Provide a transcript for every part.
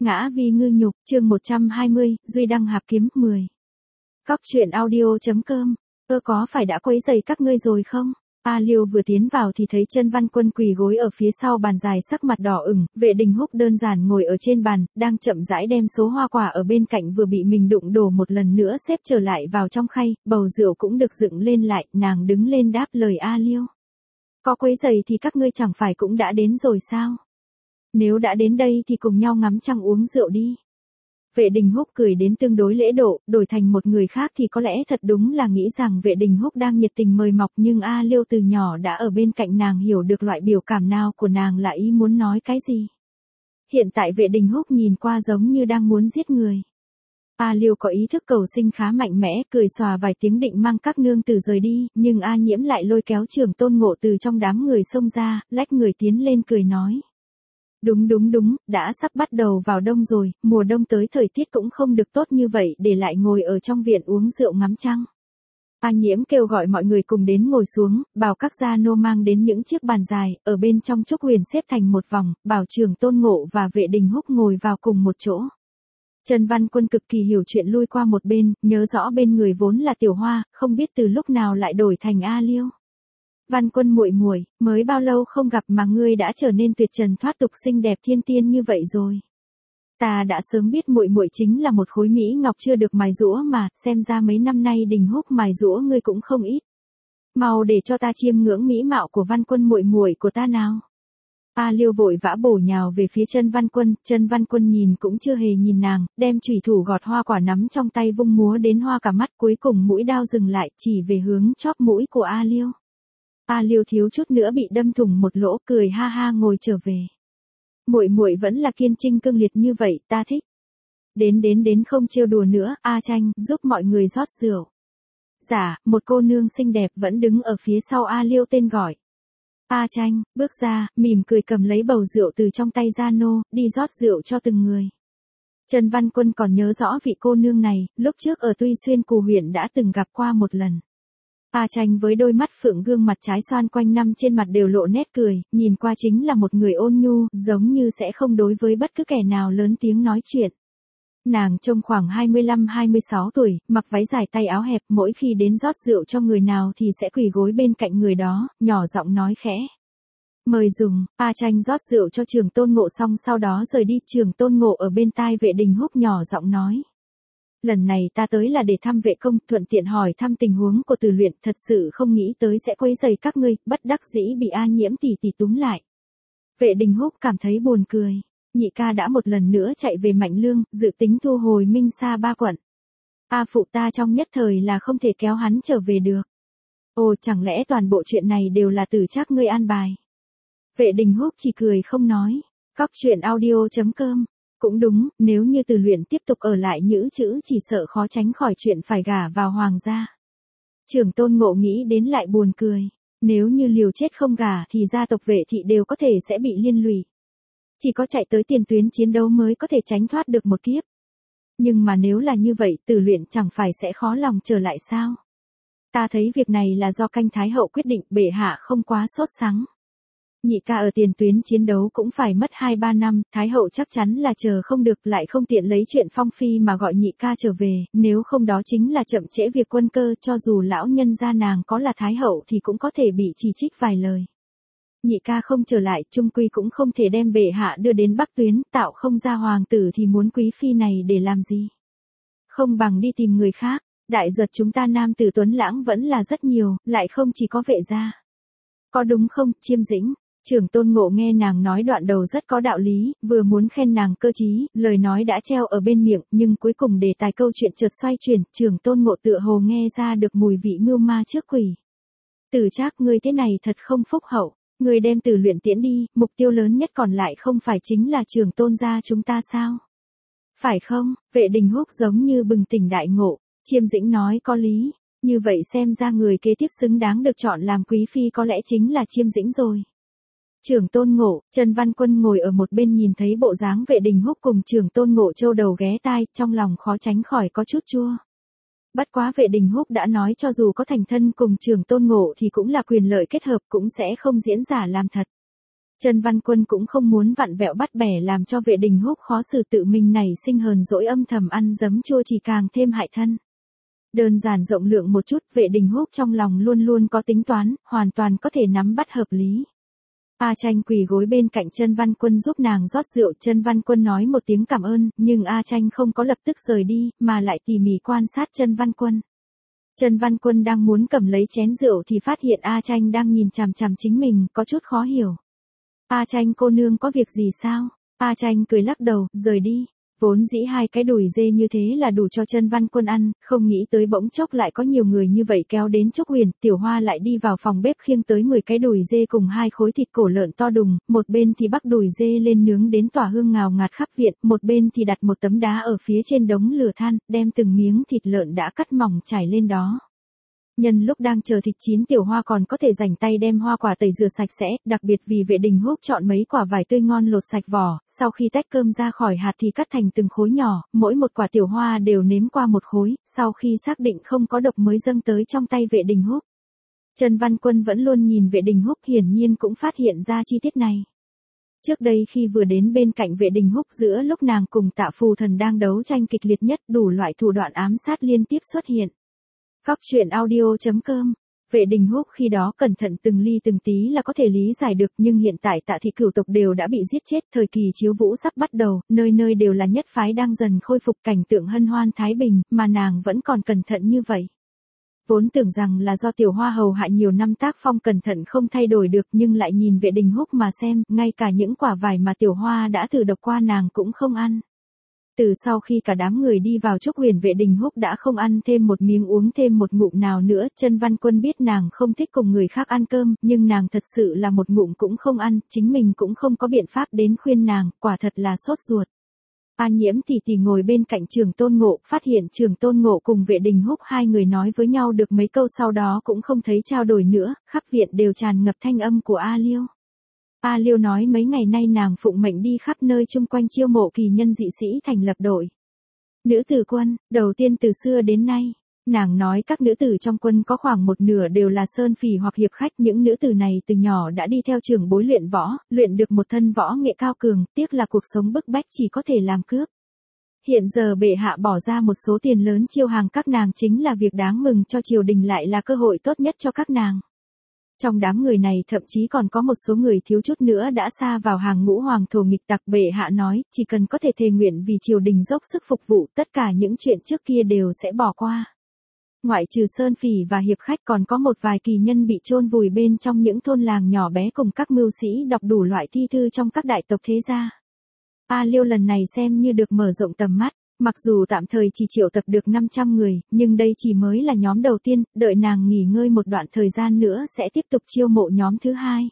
Ngã vì ngư nhục, chương 120, Duy Đăng Hạp Kiếm 10. Cóc truyện audio.com. Có phải đã quấy rầy các ngươi rồi không? A Liêu vừa tiến vào thì thấy Chân Văn Quân quỳ gối ở phía sau bàn dài, sắc mặt đỏ ửng. Vệ Đình Húc đơn giản ngồi ở trên bàn, đang chậm rãi đem số hoa quả ở bên cạnh vừa bị mình đụng đổ một lần nữa xếp trở lại vào trong khay, bầu rượu cũng được dựng lên lại. Nàng đứng lên đáp lời A Liêu. Có quấy rầy thì các ngươi chẳng phải cũng đã đến rồi sao? Nếu đã đến đây thì cùng nhau ngắm trăng uống rượu đi. Vệ Đình Húc cười đến tương đối lễ độ, đổi thành một người khác thì có lẽ thật đúng là nghĩ rằng Vệ Đình Húc đang nhiệt tình mời mọc, nhưng A Liêu từ nhỏ đã ở bên cạnh nàng, hiểu được loại biểu cảm nào của nàng là ý muốn nói cái gì. Hiện tại Vệ Đình Húc nhìn qua giống như đang muốn giết người. A Liêu có ý thức cầu sinh khá mạnh mẽ, cười xòa vài tiếng định mang các nương tử rời đi, nhưng A Nhiễm lại lôi kéo Trưởng Tôn Ngộ từ trong đám người xông ra, lách người tiến lên cười nói. Đúng, đã sắp bắt đầu vào đông rồi, mùa đông tới thời tiết cũng không được tốt như vậy để lại ngồi ở trong viện uống rượu ngắm trăng. A Nhiễm kêu gọi mọi người cùng đến ngồi xuống, bảo các gia nô mang đến những chiếc bàn dài, ở bên trong Trúc Huyền xếp thành một vòng, bảo Trưởng Tôn Ngộ và Vệ Đình Húc ngồi vào cùng một chỗ. Chân Văn Quân cực kỳ hiểu chuyện lui qua một bên, nhớ rõ bên người vốn là Tiểu Hoa, không biết từ lúc nào lại đổi thành A Liêu. Văn Quân muội muội, mới bao lâu không gặp mà ngươi đã trở nên tuyệt trần thoát tục xinh đẹp thiên tiên như vậy rồi. Ta đã sớm biết muội muội chính là một khối mỹ ngọc chưa được mài giũa mà, xem ra mấy năm nay Đình Húc mài giũa ngươi cũng không ít. Mau để cho ta chiêm ngưỡng mỹ mạo của Văn Quân muội muội của ta nào. A Liêu vội vã bổ nhào về phía Chân Văn Quân nhìn cũng chưa hề nhìn nàng, đem chủy thủ gọt hoa quả nắm trong tay vung múa đến hoa cả mắt, cuối cùng mũi đao dừng lại, chỉ về hướng chóp mũi của A Liêu. A Liêu thiếu chút nữa bị đâm thủng một lỗ, cười ha ha ngồi trở về. Muội muội vẫn là kiên trinh cương liệt như vậy, ta thích. Đến không trêu đùa nữa, A Tranh, giúp mọi người rót rượu. Dạ, một cô nương xinh đẹp vẫn đứng ở phía sau A Liêu tên gọi. A Tranh, bước ra, mỉm cười cầm lấy bầu rượu từ trong tay gia nô, đi rót rượu cho từng người. Chân Văn Quân còn nhớ rõ vị cô nương này, lúc trước ở Tuy Xuyên Cù huyện đã từng gặp qua một lần. A Tranh với đôi mắt phượng, gương mặt trái xoan quanh năm trên mặt đều lộ nét cười, nhìn qua chính là một người ôn nhu, giống như sẽ không đối với bất cứ kẻ nào lớn tiếng nói chuyện. Nàng trông khoảng 25-26 tuổi, mặc váy dài tay áo hẹp, mỗi khi đến rót rượu cho người nào thì sẽ quỳ gối bên cạnh người đó, nhỏ giọng nói khẽ. Mời dùng. A Tranh rót rượu cho Trưởng Tôn Ngộ xong sau đó rời đi. Trưởng Tôn Ngộ ở bên tai Vệ Đình Húc nhỏ giọng nói. Lần này ta tới là để thăm Vệ công, thuận tiện hỏi thăm tình huống của Từ Luyện, thật sự không nghĩ tới sẽ quấy rầy các ngươi, bất đắc dĩ bị A Nhiễm tỷ tỷ túm lại. Vệ Đình Húc cảm thấy buồn cười. Nhị ca đã một lần nữa chạy về Mạnh Lương, dự tính thu hồi Minh Sa ba quận. A phụ ta trong nhất thời là không thể kéo hắn trở về được. Ồ, chẳng lẽ toàn bộ chuyện này đều là từ Trác ngươi an bài? Vệ Đình Húc chỉ cười không nói. Cóc truyện audio.com. Cũng đúng, nếu như Từ Luyện tiếp tục ở lại Nhữ Chữ chỉ sợ khó tránh khỏi chuyện phải gả vào hoàng gia. Trưởng Tôn Ngộ nghĩ đến lại buồn cười. Nếu như liều chết không gả thì gia tộc Vệ thị đều có thể sẽ bị liên lụy. Chỉ có chạy tới tiền tuyến chiến đấu mới có thể tránh thoát được một kiếp. Nhưng mà nếu là như vậy, Từ Luyện chẳng phải sẽ khó lòng trở lại sao? Ta thấy việc này là do Canh Thái Hậu quyết định, bệ hạ không quá sốt sắng. Nhị ca ở tiền tuyến chiến đấu cũng phải mất 2-3 năm, Thái Hậu chắc chắn là chờ không được, lại không tiện lấy chuyện Phong Phi mà gọi nhị ca trở về, nếu không đó chính là chậm trễ việc quân cơ, cho dù lão nhân gia nàng có là Thái Hậu thì cũng có thể bị chỉ trích vài lời. Nhị ca không trở lại, chung quy cũng không thể đem bệ hạ đưa đến Bắc tuyến, tạo không ra hoàng tử thì muốn quý phi này để làm gì? Không bằng đi tìm người khác, đại giật chúng ta nam tử tuấn lãng vẫn là rất nhiều, lại không chỉ có Vệ gia. Có đúng không, Chiêm Dĩnh? Trưởng Tôn Ngộ nghe nàng nói đoạn đầu rất có đạo lý, vừa muốn khen nàng cơ trí, lời nói đã treo ở bên miệng, nhưng cuối cùng đề tài câu chuyện chợt xoay chuyển, Trưởng Tôn Ngộ tựa hồ nghe ra được mùi vị mưu ma trước quỷ. Từ Trác ngươi thế này thật không phúc hậu, ngươi đem Từ Luyện tiễn đi, mục tiêu lớn nhất còn lại không phải chính là Trưởng Tôn gia chúng ta sao? Phải không? Vệ Đình Húc giống như bừng tỉnh đại ngộ, Chiêm Dĩnh nói có lý, như vậy xem ra người kế tiếp xứng đáng được chọn làm quý phi có lẽ chính là Chiêm Dĩnh rồi. Trưởng Tôn Ngộ, Chân Văn Quân ngồi ở một bên nhìn thấy bộ dáng Vệ Đình Húc cùng Trưởng Tôn Ngộ châu đầu ghé tai, trong lòng khó tránh khỏi có chút chua. Bất quá Vệ Đình Húc đã nói cho dù có thành thân cùng Trưởng Tôn Ngộ thì cũng là quyền lợi kết hợp, cũng sẽ không diễn giả làm thật. Chân Văn Quân cũng không muốn vặn vẹo bắt bẻ làm cho Vệ Đình Húc khó xử tự mình nảy sinh hờn dỗi âm thầm ăn giấm chua chỉ càng thêm hại thân. Đơn giản rộng lượng một chút, Vệ Đình Húc trong lòng luôn luôn có tính toán, hoàn toàn có thể nắm bắt hợp lý. A Tranh quỳ gối bên cạnh Chân Văn Quân giúp nàng rót rượu, Chân Văn Quân nói một tiếng cảm ơn, nhưng A Tranh không có lập tức rời đi, mà lại tỉ mỉ quan sát Chân Văn Quân. Chân Văn Quân đang muốn cầm lấy chén rượu thì phát hiện A Tranh đang nhìn chằm chằm chính mình, có chút khó hiểu. A Tranh cô nương có việc gì sao? A Tranh cười lắc đầu, rời đi. Vốn dĩ 2 cái đùi dê như thế là đủ cho Chân Văn Quân ăn, không nghĩ tới bỗng chốc lại có nhiều người như vậy kéo đến Trúc Huyền, Tiểu Hoa lại đi vào phòng bếp khiêng tới 10 cái đùi dê cùng 2 khối thịt cổ lợn to đùng, một bên thì bắc đùi dê lên nướng đến tỏa hương ngào ngạt khắp viện, một bên thì đặt một tấm đá ở phía trên đống lửa than, đem từng miếng thịt lợn đã cắt mỏng trải lên đó. Nhân lúc đang chờ thịt chín, Tiểu Hoa còn có thể rảnh tay đem hoa quả tẩy rửa sạch sẽ, đặc biệt vì Vệ Đình Húc chọn mấy quả vải tươi ngon lột sạch vỏ, sau khi tách cơm ra khỏi hạt thì cắt thành từng khối nhỏ, mỗi một quả Tiểu Hoa đều nếm qua một khối, sau khi xác định không có độc mới dâng tới trong tay Vệ Đình Húc. Chân Văn Quân vẫn luôn nhìn Vệ Đình Húc, hiển nhiên cũng phát hiện ra chi tiết này. Trước đây khi vừa đến bên cạnh Vệ Đình Húc, giữa lúc nàng cùng Tạ Phù Thần đang đấu tranh kịch liệt nhất, đủ loại thủ đoạn ám sát liên tiếp xuất hiện. Góc truyện audio.com. Vệ Đình Húc khi đó cẩn thận từng ly từng tí là có thể lý giải được, nhưng hiện tại Tạ thị cửu tộc đều đã bị giết chết, thời kỳ chiếu vũ sắp bắt đầu, nơi nơi đều là nhất phái đang dần khôi phục cảnh tượng hân hoan thái bình, mà nàng vẫn còn cẩn thận như vậy. Vốn tưởng rằng là do Tiểu Hoa hầu hại nhiều năm tác phong cẩn thận không thay đổi được, nhưng lại nhìn Vệ Đình Húc mà xem, ngay cả những quả vải mà Tiểu Hoa đã thử độc qua nàng cũng không ăn. Từ sau khi cả đám người đi vào Trúc Huyền, Vệ Đình Húc đã không ăn thêm một miếng uống thêm một ngụm nào nữa. Chân Văn Quân biết nàng không thích cùng người khác ăn cơm, nhưng nàng thật sự là một ngụm cũng không ăn, chính mình cũng không có biện pháp đến khuyên nàng, quả thật là sốt ruột. A Nhiễm tỷ tỷ ngồi bên cạnh Trường Tôn Ngộ, phát hiện Trường Tôn Ngộ cùng Vệ Đình Húc 2 người nói với nhau được mấy câu sau đó cũng không thấy trao đổi nữa, khắp viện đều tràn ngập thanh âm của A Liêu. A Liêu nói mấy ngày nay nàng phụng mệnh đi khắp nơi chung quanh chiêu mộ kỳ nhân dị sĩ thành lập đội nữ tử quân, đầu tiên từ xưa đến nay. Nàng nói các nữ tử trong quân có khoảng một nửa đều là sơn phỉ hoặc hiệp khách, những nữ tử này từ nhỏ đã đi theo trưởng bối luyện võ, luyện được một thân võ nghệ cao cường, tiếc là cuộc sống bức bách chỉ có thể làm cướp. Hiện giờ bệ hạ bỏ ra một số tiền lớn chiêu hàng các nàng chính là việc đáng mừng cho triều đình, lại là cơ hội tốt nhất cho các nàng. Trong đám người này thậm chí còn có một số người thiếu chút nữa đã sa vào hàng ngũ hoàng thổ nghịch tặc. Bệ hạ nói, chỉ cần có thể thề nguyện vì triều đình dốc sức phục vụ, tất cả những chuyện trước kia đều sẽ bỏ qua. Ngoại trừ sơn phỉ và hiệp khách, còn có một vài kỳ nhân bị chôn vùi bên trong những thôn làng nhỏ bé, cùng các mưu sĩ đọc đủ loại thi thư trong các đại tộc thế gia. A Liêu lần này xem như được mở rộng tầm mắt. Mặc dù tạm thời chỉ triệu tập được 500 người, nhưng đây chỉ mới là nhóm đầu tiên, đợi nàng nghỉ ngơi một đoạn thời gian nữa sẽ tiếp tục chiêu mộ nhóm thứ 2.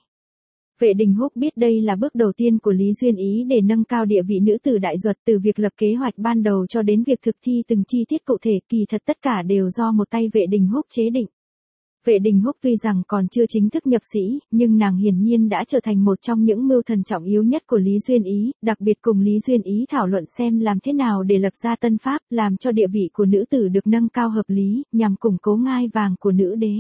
Vệ Đình Húc biết đây là bước đầu tiên của Lý Duyên Ý để nâng cao địa vị nữ tử đại duật, từ việc lập kế hoạch ban đầu cho đến việc thực thi từng chi tiết cụ thể, kỳ thật tất cả đều do một tay Vệ Đình Húc chế định. Vệ Đình Húc tuy rằng còn chưa chính thức nhập sĩ, nhưng nàng hiển nhiên đã trở thành một trong những mưu thần trọng yếu nhất của Lý Duyên Ý, đặc biệt cùng Lý Duyên Ý thảo luận xem làm thế nào để lập ra tân pháp, làm cho địa vị của nữ tử được nâng cao hợp lý, nhằm củng cố ngai vàng của nữ đế.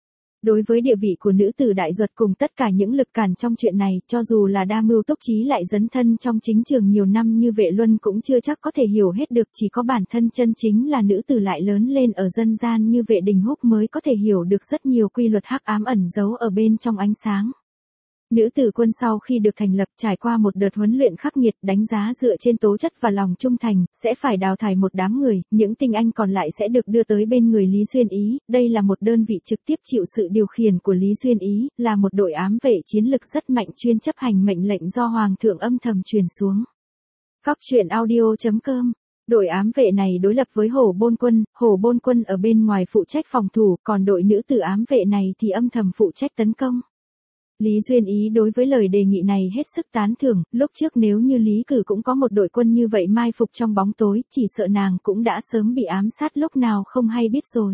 Đối với địa vị của nữ tử đại duật cùng tất cả những lực cản trong chuyện này, cho dù là đa mưu túc trí lại dấn thân trong chính trường nhiều năm như Vệ Luân cũng chưa chắc có thể hiểu hết được, chỉ có bản thân chân chính là nữ tử lại lớn lên ở dân gian như Vệ Đình Húc mới có thể hiểu được rất nhiều quy luật hắc ám ẩn giấu ở bên trong ánh sáng. Nữ tử quân sau khi được thành lập, trải qua một đợt huấn luyện khắc nghiệt, đánh giá dựa trên tố chất và lòng trung thành, sẽ phải đào thải một đám người, những tinh anh còn lại sẽ được đưa tới bên người Lý Duyên Ý. Đây là một đơn vị trực tiếp chịu sự điều khiển của Lý Duyên Ý, là một đội ám vệ chiến lực rất mạnh chuyên chấp hành mệnh lệnh do Hoàng thượng âm thầm truyền xuống. Góc truyện audio.com. Đội ám vệ này đối lập với Hổ Bôn Quân ở bên ngoài phụ trách phòng thủ, còn đội nữ tử ám vệ này thì âm thầm phụ trách tấn công. Lý Duyên Ý đối với lời đề nghị này hết sức tán thưởng, lúc trước nếu như Lý Cử cũng có một đội quân như vậy mai phục trong bóng tối, chỉ sợ nàng cũng đã sớm bị ám sát lúc nào không hay biết rồi.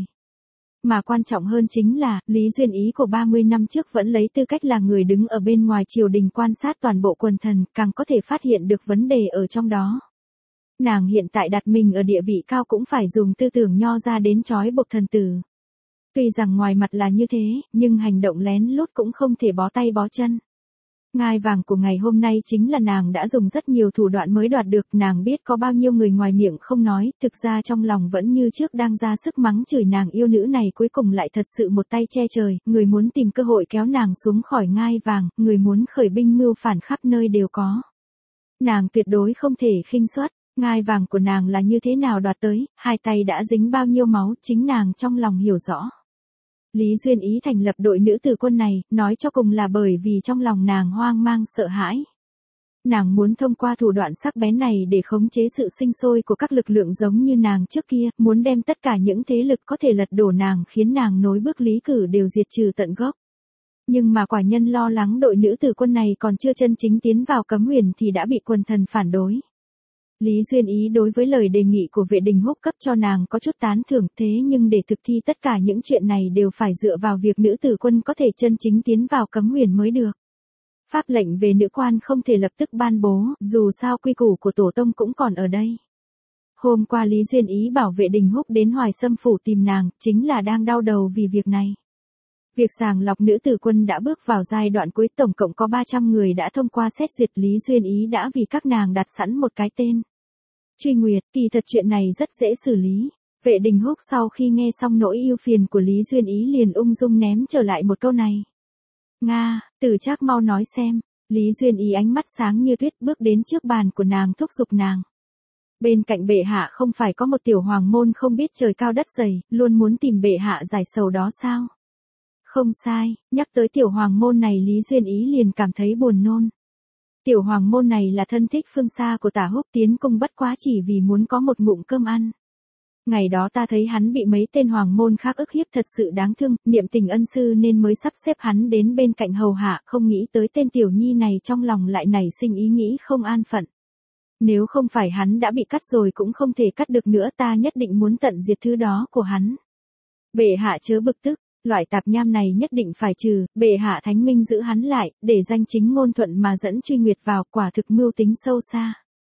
Mà quan trọng hơn chính là, Lý Duyên Ý của 30 năm trước vẫn lấy tư cách là người đứng ở bên ngoài triều đình quan sát toàn bộ quần thần, càng có thể phát hiện được vấn đề ở trong đó. Nàng hiện tại đặt mình ở địa vị cao cũng phải dùng tư tưởng nho ra đến trói buộc thần tử. Tuy rằng ngoài mặt là như thế, nhưng hành động lén lút cũng không thể bó tay bó chân. Ngai vàng của ngày hôm nay chính là nàng đã dùng rất nhiều thủ đoạn mới đoạt được, nàng biết có bao nhiêu người ngoài miệng không nói, thực ra trong lòng vẫn như trước đang ra sức mắng chửi nàng yêu nữ này cuối cùng lại thật sự một tay che trời, người muốn tìm cơ hội kéo nàng xuống khỏi ngai vàng, người muốn khởi binh mưu phản khắp nơi đều có. Nàng tuyệt đối không thể khinh suất, ngai vàng của nàng là như thế nào đoạt tới, hai tay đã dính bao nhiêu máu, chính nàng trong lòng hiểu rõ. Lý Duyên Ý thành lập đội nữ tử quân này, nói cho cùng là bởi vì trong lòng nàng hoang mang sợ hãi. Nàng muốn thông qua thủ đoạn sắc bén này để khống chế sự sinh sôi của các lực lượng giống như nàng trước kia, muốn đem tất cả những thế lực có thể lật đổ nàng khiến nàng nối bước lý cử đều diệt trừ tận gốc. Nhưng mà quả nhân lo lắng đội nữ tử quân này còn chưa chân chính tiến vào cấm huyền thì đã bị quần thần phản đối. Lý Duyên Ý đối với lời đề nghị của Vệ Đình Húc cấp cho nàng có chút tán thưởng, thế nhưng để thực thi tất cả những chuyện này đều phải dựa vào việc nữ tử quân có thể chân chính tiến vào cấm huyền mới được. Pháp lệnh về nữ quan không thể lập tức ban bố, dù sao quy củ của tổ tông cũng còn ở đây. Hôm qua Lý Duyên Ý bảo Vệ Đình Húc đến Hoài Sâm phủ tìm nàng, chính là đang đau đầu vì việc này. Việc sàng lọc nữ tử quân đã bước vào giai đoạn cuối, tổng cộng có 300 người đã thông qua xét duyệt, Lý Duyên Ý đã vì các nàng đặt sẵn một cái tên. Truy Nguyệt, kỳ thật chuyện này rất dễ xử lý. Vệ Đình Húc sau khi nghe xong nỗi ưu phiền của Lý Duyên Ý liền ung dung ném trở lại một câu này. Nga, Tử Trác mau nói xem. Lý Duyên Ý ánh mắt sáng như tuyết bước đến trước bàn của nàng thúc giục nàng. Bên cạnh bệ hạ không phải có một tiểu hoàng môn không biết trời cao đất dày, luôn muốn tìm bệ hạ giải sầu đó sao? Không sai, nhắc tới tiểu hoàng môn này Lý Duyên Ý liền cảm thấy buồn nôn. Tiểu hoàng môn này là thân thích phương xa của Tả Húc tiến cung bất quá chỉ vì muốn có một ngụm cơm ăn. Ngày đó ta thấy hắn bị mấy tên hoàng môn khác ức hiếp thật sự đáng thương, niệm tình ân sư nên mới sắp xếp hắn đến bên cạnh hầu hạ, không nghĩ tới tên tiểu nhi này trong lòng lại nảy sinh ý nghĩ không an phận. Nếu không phải hắn đã bị cắt rồi cũng không thể cắt được nữa, ta nhất định muốn tận diệt thứ đó của hắn. Bệ hạ chớ bực tức. Loại tạp nham này nhất định phải trừ, bệ hạ thánh minh giữ hắn lại, để danh chính ngôn thuận mà dẫn Truy Nguyệt vào, quả thực mưu tính sâu xa.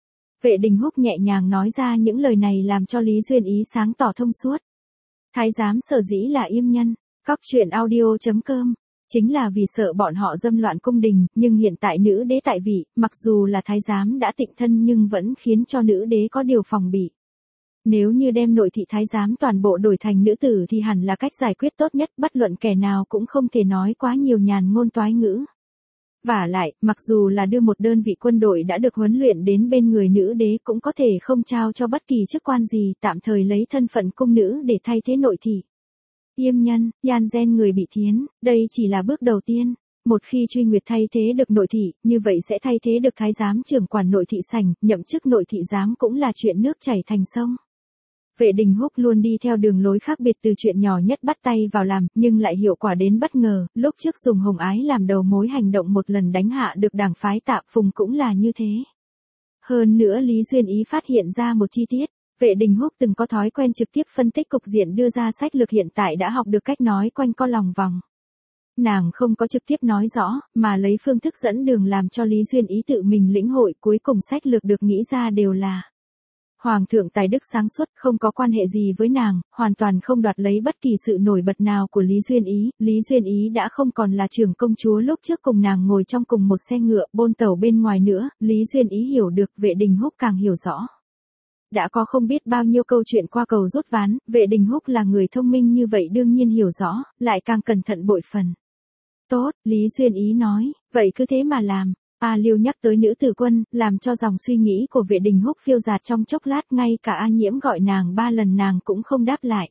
Vệ Đình Húc nhẹ nhàng nói ra những lời này làm cho Lý Duyên Ý sáng tỏ thông suốt. Thái giám sở dĩ là yêm nhân, Cóc Truyện Audio.com, chính là vì sợ bọn họ dâm loạn cung đình, nhưng hiện tại nữ đế tại vị, mặc dù là thái giám đã tịnh thân nhưng vẫn khiến cho nữ đế có điều phòng bị. Nếu như đem nội thị thái giám toàn bộ đổi thành nữ tử thì hẳn là cách giải quyết tốt nhất, bất luận kẻ nào cũng không thể nói quá nhiều nhàn ngôn toái ngữ. Vả lại, mặc dù là đưa một đơn vị quân đội đã được huấn luyện đến bên người nữ đế cũng có thể không trao cho bất kỳ chức quan gì, tạm thời lấy thân phận cung nữ để thay thế nội thị. Yêm nhân, yan gen người bị thiến, đây chỉ là bước đầu tiên. Một khi Truy Nguyệt thay thế được nội thị, như vậy sẽ thay thế được thái giám trưởng quản nội thị sảnh, nhậm chức nội thị giám cũng là chuyện nước chảy thành sông. Vệ Đình Húc luôn đi theo đường lối khác biệt, từ chuyện nhỏ nhất bắt tay vào làm, nhưng lại hiệu quả đến bất ngờ, lúc trước dùng Hồng Ái làm đầu mối hành động một lần đánh hạ được đảng phái Tạ Phùng cũng là như thế. Hơn nữa Lý Duyên Ý phát hiện ra một chi tiết, Vệ Đình Húc từng có thói quen trực tiếp phân tích cục diện đưa ra sách lược, hiện tại đã học được cách nói quanh co lòng vòng. Nàng không có trực tiếp nói rõ, mà lấy phương thức dẫn đường làm cho Lý Duyên Ý tự mình lĩnh hội, cuối cùng sách lược được nghĩ ra đều là Hoàng thượng tài đức sáng suốt, không có quan hệ gì với nàng, hoàn toàn không đoạt lấy bất kỳ sự nổi bật nào của Lý Duyên Ý. Lý Duyên Ý đã không còn là trưởng công chúa lúc trước cùng nàng ngồi trong cùng một xe ngựa bôn tàu bên ngoài nữa, Lý Duyên Ý hiểu được, Vệ Đình Húc càng hiểu rõ. Đã có không biết bao nhiêu câu chuyện qua cầu rút ván, Vệ Đình Húc là người thông minh như vậy đương nhiên hiểu rõ, lại càng cẩn thận bội phần. Tốt, Lý Duyên Ý nói, vậy cứ thế mà làm. A Liêu nhắc tới nữ tử quân, làm cho dòng suy nghĩ của Vệ Đình Húc phiêu dạt trong chốc lát, ngay cả A Nhiễm gọi nàng 3 lần nàng cũng không đáp lại.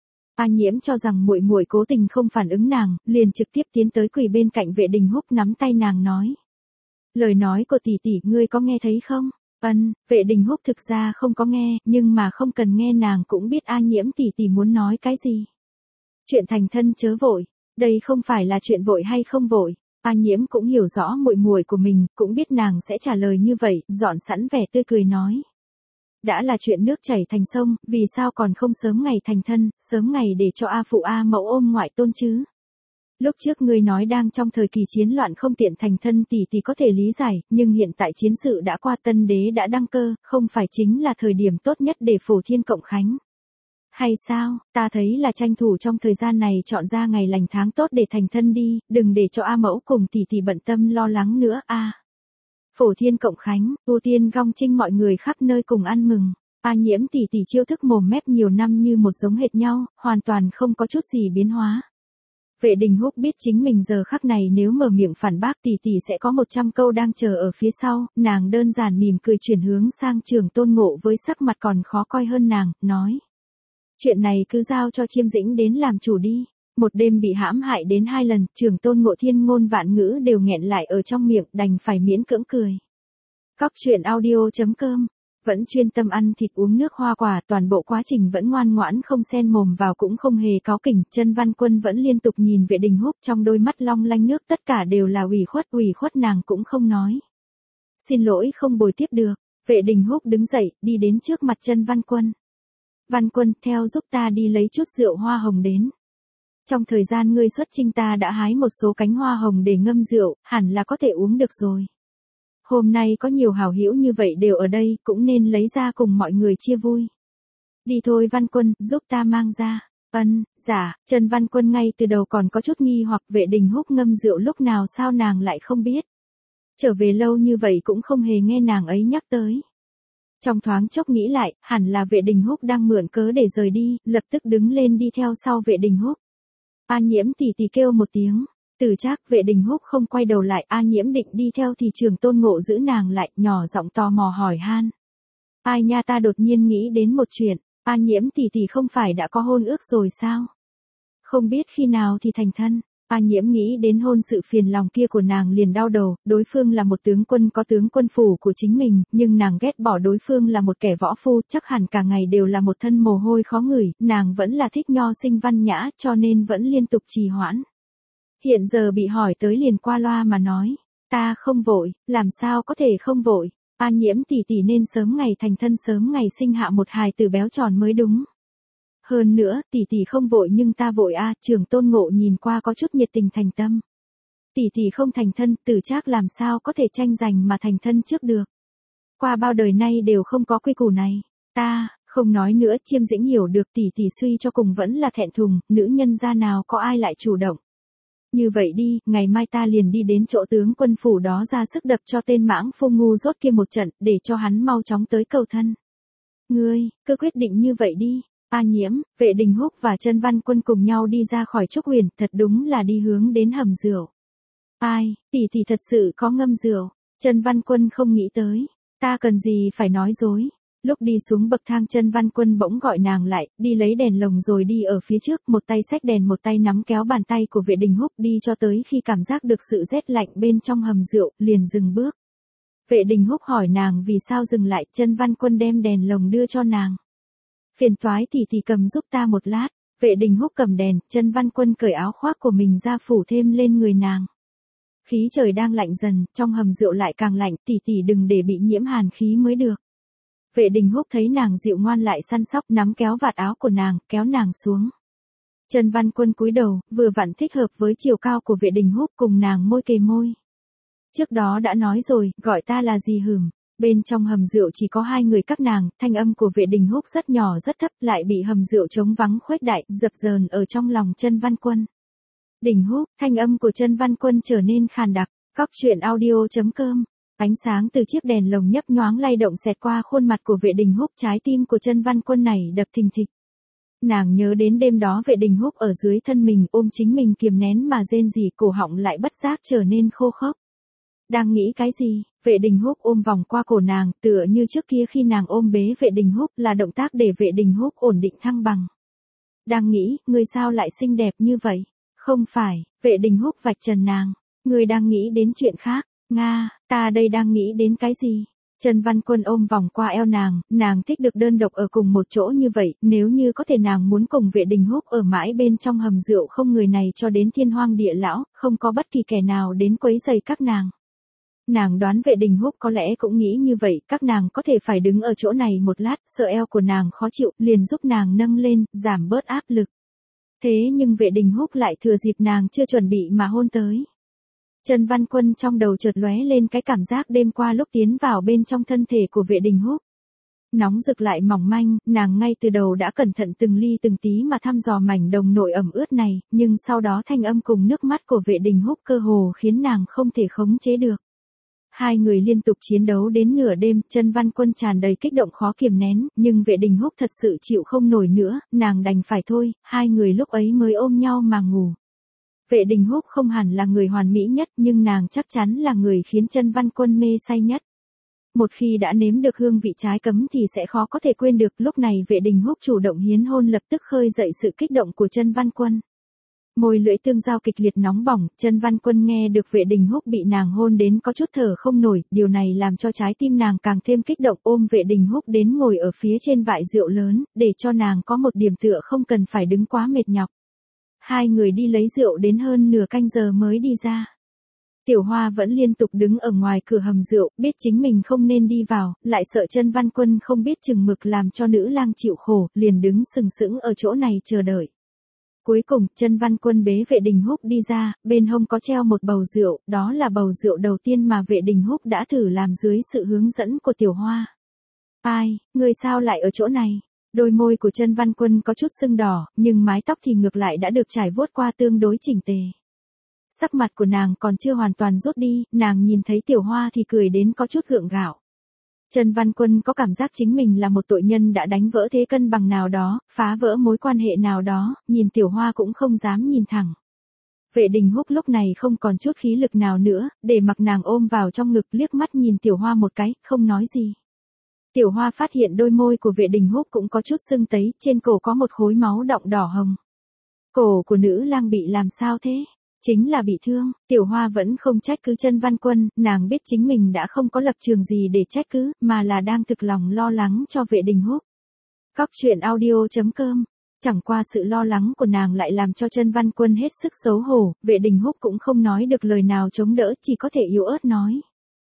A Nhiễm cho rằng muội muội cố tình không phản ứng nàng, liền trực tiếp tiến tới quỳ bên cạnh Vệ Đình Húc nắm tay nàng nói. Lời nói của tỷ tỷ ngươi có nghe thấy không? Vệ Đình Húc thực ra không có nghe, nhưng mà không cần nghe nàng cũng biết A Nhiễm tỷ tỷ muốn nói cái gì. Chuyện thành thân chớ vội, đây không phải là chuyện vội hay không vội. A Nhiễm cũng hiểu rõ muội muội của mình, cũng biết nàng sẽ trả lời như vậy, dọn sẵn vẻ tươi cười nói. Đã là chuyện nước chảy thành sông, vì sao còn không sớm ngày thành thân, sớm ngày để cho A phụ A mẫu ôm ngoại tôn chứ? Lúc trước ngươi nói đang trong thời kỳ chiến loạn không tiện thành thân tỷ tỷ có thể lý giải, nhưng hiện tại chiến sự đã qua, tân đế đã đăng cơ, không phải chính là thời điểm tốt nhất để phổ thiên cộng khánh. Hay sao, ta thấy là tranh thủ trong thời gian này chọn ra ngày lành tháng tốt để thành thân đi, đừng để cho A Mẫu cùng tỷ tỷ bận tâm lo lắng nữa a. Phổ Thiên Cộng Khánh, ưu tiên gong trinh mọi người khắp nơi cùng ăn mừng. A Nhiễm tỷ tỷ chiêu thức mồm mép nhiều năm như một giống hệt nhau, hoàn toàn không có chút gì biến hóa. Vệ Đình Húc biết chính mình giờ khắc này nếu mở miệng phản bác tỷ tỷ sẽ có 100 câu đang chờ ở phía sau, nàng đơn giản mỉm cười chuyển hướng sang Trường Tôn Ngộ với sắc mặt còn khó coi hơn nàng, nói. Chuyện này cứ giao cho Chiêm Dĩnh đến làm chủ đi. Một đêm bị hãm hại đến 2 lần, Trường Tôn Ngộ thiên ngôn vạn ngữ đều nghẹn lại ở trong miệng, đành phải miễn cưỡng cười. Cóc truyện audio.com. Vẫn chuyên tâm ăn thịt uống nước hoa quả, toàn bộ quá trình vẫn ngoan ngoãn không xen mồm vào cũng không hề cáu kỉnh, Chân Văn Quân vẫn liên tục nhìn Vệ Đình Húc trong đôi mắt long lanh nước, tất cả đều là ủy khuất nàng cũng không nói. Xin lỗi không bồi tiếp được. Vệ Đình Húc đứng dậy, đi đến trước mặt Chân Văn Quân. Văn Quân, theo giúp ta đi lấy chút rượu hoa hồng đến. Trong thời gian ngươi xuất chinh ta đã hái một số cánh hoa hồng để ngâm rượu, hẳn là có thể uống được rồi. Hôm nay có nhiều hảo hữu như vậy đều ở đây, cũng nên lấy ra cùng mọi người chia vui. Đi thôi Văn Quân, giúp ta mang ra. Dạ, Trần Văn Quân ngay từ đầu còn có chút nghi hoặc Vệ Đình Húc ngâm rượu lúc nào sao nàng lại không biết. Trở về lâu như vậy cũng không hề nghe nàng ấy nhắc tới. Trong thoáng chốc nghĩ lại, hẳn là Vệ Đình Húc đang mượn cớ để rời đi, lập tức đứng lên đi theo sau Vệ Đình Húc. A Nhiễm tỷ tỷ kêu một tiếng. Từ Trác. Vệ Đình Húc không quay đầu lại, A Nhiễm định đi theo thì Trường Tôn Ngộ giữ nàng lại, nhỏ giọng tò mò hỏi han. Ai nha, ta đột nhiên nghĩ đến một chuyện, A Nhiễm tỷ tỷ không phải đã có hôn ước rồi sao? Không biết khi nào thì thành thân. A Nhiễm nghĩ đến hôn sự phiền lòng kia của nàng liền đau đầu, đối phương là một tướng quân có tướng quân phủ của chính mình, nhưng nàng ghét bỏ đối phương là một kẻ võ phu, chắc hẳn cả ngày đều là một thân mồ hôi khó ngửi, nàng vẫn là thích nho sinh văn nhã cho nên vẫn liên tục trì hoãn. Hiện giờ bị hỏi tới liền qua loa mà nói, ta không vội, làm sao có thể không vội, A Nhiễm tỷ tỷ nên sớm ngày thành thân sớm ngày sinh hạ một hài tử béo tròn mới đúng. Hơn nữa, tỷ tỷ không vội nhưng ta vội a. Trường Tôn Ngộ nhìn qua có chút nhiệt tình thành tâm. Tỷ tỷ không thành thân, Từ Trác làm sao có thể tranh giành mà thành thân trước được. Qua bao đời nay đều không có quy củ này. Ta, không nói nữa, Chiêm Dĩnh hiểu được tỷ tỷ suy cho cùng vẫn là thẹn thùng, nữ nhân gia nào có ai lại chủ động. Như vậy đi, ngày mai ta liền đi đến chỗ tướng quân phủ đó ra sức đập cho tên mãng phu ngu dốt kia một trận, để cho hắn mau chóng tới cầu thân. Ngươi, cứ quyết định như vậy đi. A Nhiễm, Vệ Đình Húc và Chân Văn Quân cùng nhau đi ra khỏi Trúc Huyền, thật đúng là đi hướng đến hầm rượu. Ai, tỷ thật sự có ngâm rượu. Chân Văn Quân không nghĩ tới. Ta cần gì phải nói dối. Lúc đi xuống bậc thang Chân Văn Quân bỗng gọi nàng lại, đi lấy đèn lồng rồi đi ở phía trước, một tay xách đèn một tay nắm kéo bàn tay của Vệ Đình Húc đi cho tới khi cảm giác được sự rét lạnh bên trong hầm rượu, liền dừng bước. Vệ Đình Húc hỏi nàng vì sao dừng lại, Chân Văn Quân đem đèn lồng đưa cho nàng. Phiền toái tỷ cầm giúp ta một lát. Vệ Đình Húc cầm đèn, Chân Văn Quân cởi áo khoác của mình ra phủ thêm lên người nàng. Khí trời đang lạnh dần, trong hầm rượu lại càng lạnh, tỷ đừng để bị nhiễm hàn khí mới được. Vệ Đình Húc thấy nàng dịu ngoan lại săn sóc, nắm kéo vạt áo của nàng, kéo nàng xuống. Chân Văn Quân cúi đầu, vừa vặn thích hợp với chiều cao của Vệ Đình Húc, cùng nàng môi kề môi. Trước đó đã nói rồi, gọi ta là gì hửm. Bên trong hầm rượu chỉ có hai người các nàng, thanh âm của Vệ Đình Húc rất nhỏ rất thấp, lại bị hầm rượu trống vắng khuếch đại, dập dờn ở trong lòng Chân Văn Quân. Đình Húc, thanh âm của Chân Văn Quân trở nên khàn đặc. Cóc truyện audio.com. Ánh sáng từ chiếc đèn lồng nhấp nhoáng lay động xẹt qua khuôn mặt của Vệ Đình Húc, trái tim của Chân Văn Quân này đập thình thịch. Nàng nhớ đến đêm đó Vệ Đình Húc ở dưới thân mình ôm chính mình kiềm nén mà rên rỉ, cổ họng lại bất giác trở nên khô khốc. Đang nghĩ cái gì? Vệ Đình Húc ôm vòng qua cổ nàng, tựa như trước kia khi nàng ôm bế Vệ Đình Húc là động tác để Vệ Đình Húc ổn định thăng bằng. Đang nghĩ, ngươi sao lại xinh đẹp như vậy? Không phải, Vệ Đình Húc vạch trần nàng. Ngươi đang nghĩ đến chuyện khác. Nga, ta đây đang nghĩ đến cái gì? Chân Văn Quân ôm vòng qua eo nàng thích được đơn độc ở cùng một chỗ như vậy, nếu như có thể nàng muốn cùng Vệ Đình Húc ở mãi bên trong hầm rượu không người này cho đến thiên hoang địa lão, không có bất kỳ kẻ nào đến quấy rầy các nàng. Nàng đoán Vệ Đình Húc có lẽ cũng nghĩ như vậy, các nàng có thể phải đứng ở chỗ này một lát, sợ eo của nàng khó chịu, liền giúp nàng nâng lên, giảm bớt áp lực. Thế nhưng Vệ Đình Húc lại thừa dịp nàng chưa chuẩn bị mà hôn tới. Chân Văn Quân trong đầu chợt lóe lên cái cảm giác đêm qua lúc tiến vào bên trong thân thể của Vệ Đình Húc. nóng rực lại mỏng manh, nàng ngay từ đầu đã cẩn thận từng ly từng tí mà thăm dò mảnh đồng nội ẩm ướt này, nhưng sau đó thanh âm cùng nước mắt của Vệ Đình Húc cơ hồ khiến nàng không thể khống chế được. Hai người liên tục chiến đấu đến nửa đêm, Chân Văn Quân tràn đầy kích động khó kiềm nén, nhưng Vệ Đình Húc thật sự chịu không nổi nữa, nàng đành phải thôi, hai người lúc ấy mới ôm nhau mà ngủ. Vệ Đình Húc không hẳn là người hoàn mỹ nhất, nhưng nàng chắc chắn là người khiến Chân Văn Quân mê say nhất. Một khi đã nếm được hương vị trái cấm thì sẽ khó có thể quên được, lúc này Vệ Đình Húc chủ động hiến hôn lập tức khơi dậy sự kích động của Chân Văn Quân. Môi lưỡi tương giao kịch liệt nóng bỏng, Chân Văn Quân nghe được Vệ Đình Húc bị nàng hôn đến có chút thở không nổi, điều này làm cho trái tim nàng càng thêm kích động, ôm Vệ Đình Húc đến ngồi ở phía trên vại rượu lớn, để cho nàng có một điểm tựa không cần phải đứng quá mệt nhọc. Hai người đi lấy rượu đến hơn nửa canh giờ mới đi ra. Tiểu Hoa vẫn liên tục đứng ở ngoài cửa hầm rượu, biết chính mình không nên đi vào, lại sợ Chân Văn Quân không biết chừng mực làm cho nữ lang chịu khổ, liền đứng sừng sững ở chỗ này chờ đợi. Cuối cùng, Chân Văn Quân bế Vệ Đình Húc đi ra, bên hông có treo một bầu rượu, đó là bầu rượu đầu tiên mà Vệ Đình Húc đã thử làm dưới sự hướng dẫn của Tiểu Hoa. Ai, người sao lại ở chỗ này? Đôi môi của Chân Văn Quân có chút sưng đỏ, nhưng mái tóc thì ngược lại đã được trải vuốt qua tương đối chỉnh tề. Sắc mặt của nàng còn chưa hoàn toàn rút đi, nàng nhìn thấy Tiểu Hoa thì cười đến có chút gượng gạo. Chân Văn Quân có cảm giác chính mình là một tội nhân đã đánh vỡ thế cân bằng nào đó, phá vỡ mối quan hệ nào đó, nhìn Tiểu Hoa cũng không dám nhìn thẳng. Vệ Đình Húc lúc này không còn chút khí lực nào nữa, để mặc nàng ôm vào trong ngực, liếc mắt nhìn Tiểu Hoa một cái, không nói gì. Tiểu Hoa phát hiện đôi môi của Vệ Đình Húc cũng có chút sưng tấy, trên cổ có một khối máu đọng đỏ hồng. Cổ của nữ lang bị làm sao thế? Chính là bị thương. Tiểu Hoa vẫn không trách cứ Chân Văn Quân, nàng biết chính mình đã không có lập trường gì để trách cứ, mà là đang thực lòng lo lắng cho Vệ Đình Húc. Cóc truyện audio.com. Chẳng qua sự lo lắng của nàng lại làm cho Chân Văn Quân hết sức xấu hổ, Vệ Đình Húc cũng không nói được lời nào chống đỡ, chỉ có thể yếu ớt nói.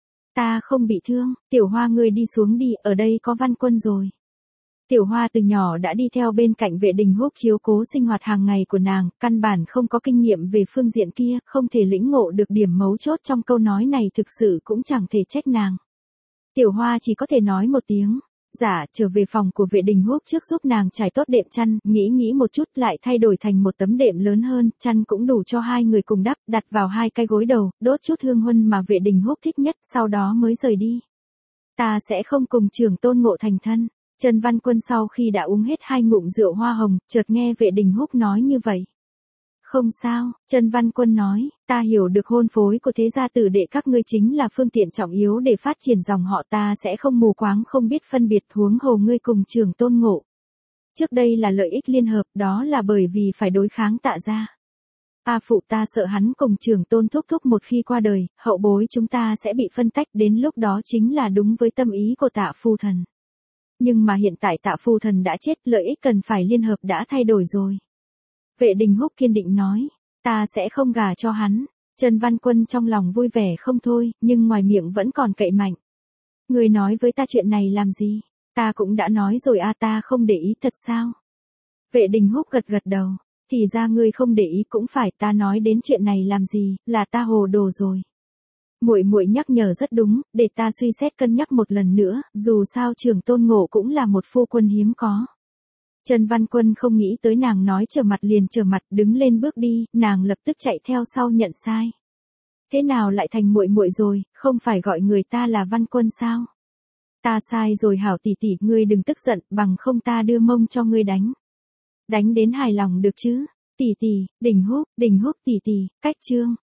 Ta không bị thương, Tiểu Hoa ngươi đi xuống đi, ở đây có Văn Quân rồi. Tiểu Hoa từ nhỏ đã đi theo bên cạnh Vệ Đình Húc chiếu cố sinh hoạt hàng ngày của nàng, căn bản không có kinh nghiệm về phương diện kia, không thể lĩnh ngộ được điểm mấu chốt trong câu nói này, thực sự cũng chẳng thể trách nàng. Tiểu Hoa chỉ có thể nói một tiếng, dạ, trở về phòng của Vệ Đình Húc trước giúp nàng trải tốt đệm chăn, nghĩ một chút lại thay đổi thành một tấm đệm lớn hơn, chăn cũng đủ cho hai người cùng đắp, đặt vào hai cái gối đầu, đốt chút hương huân mà Vệ Đình Húc thích nhất, sau đó mới rời đi. Ta sẽ không cùng Trưởng Tôn Ngộ thành thân. Chân Văn Quân sau khi đã uống hết hai ngụm rượu hoa hồng, chợt nghe Vệ Đình Húc nói như vậy. Không sao, Chân Văn Quân nói, ta hiểu được hôn phối của thế gia tử đệ các ngươi chính là phương tiện trọng yếu để phát triển dòng họ, ta sẽ không mù quáng không biết phân biệt, huống hồ ngươi cùng Trưởng Tôn Ngộ. Trước đây là lợi ích liên hợp, đó là bởi vì phải đối kháng Tạ gia. Phụ ta sợ hắn cùng Trưởng Tôn thúc thúc một khi qua đời, hậu bối chúng ta sẽ bị phân tách, đến lúc đó chính là đúng với tâm ý của Tạ phu thần. Nhưng mà hiện tại Tạ phu thần đã chết, lợi ích cần phải liên hợp đã thay đổi rồi. Vệ Đình Húc kiên định nói, ta sẽ không gả cho hắn. Chân Văn Quân trong lòng vui vẻ không thôi, nhưng ngoài miệng vẫn còn cậy mạnh. Người nói với ta chuyện này làm gì? Ta cũng đã nói rồi ta không để ý thật sao? Vệ Đình Húc gật gật đầu, thì ra ngươi không để ý cũng phải, ta nói đến chuyện này làm gì, là ta hồ đồ rồi. Muội nhắc nhở rất đúng, để ta suy xét cân nhắc một lần nữa, dù sao Trưởng Tôn Ngộ cũng là một phu quân hiếm có. Chân Văn Quân không nghĩ tới nàng nói trở mặt liền trở mặt, đứng lên bước đi, nàng lập tức chạy theo sau nhận sai. Thế nào lại thành muội rồi, không phải gọi người ta là Văn Quân sao? Ta sai rồi hảo tỷ tỷ, ngươi đừng tức giận, bằng không ta đưa mông cho ngươi đánh. Đánh đến hài lòng được chứ? Tỷ tỷ, Đình Húc tỷ tỷ, cách chương.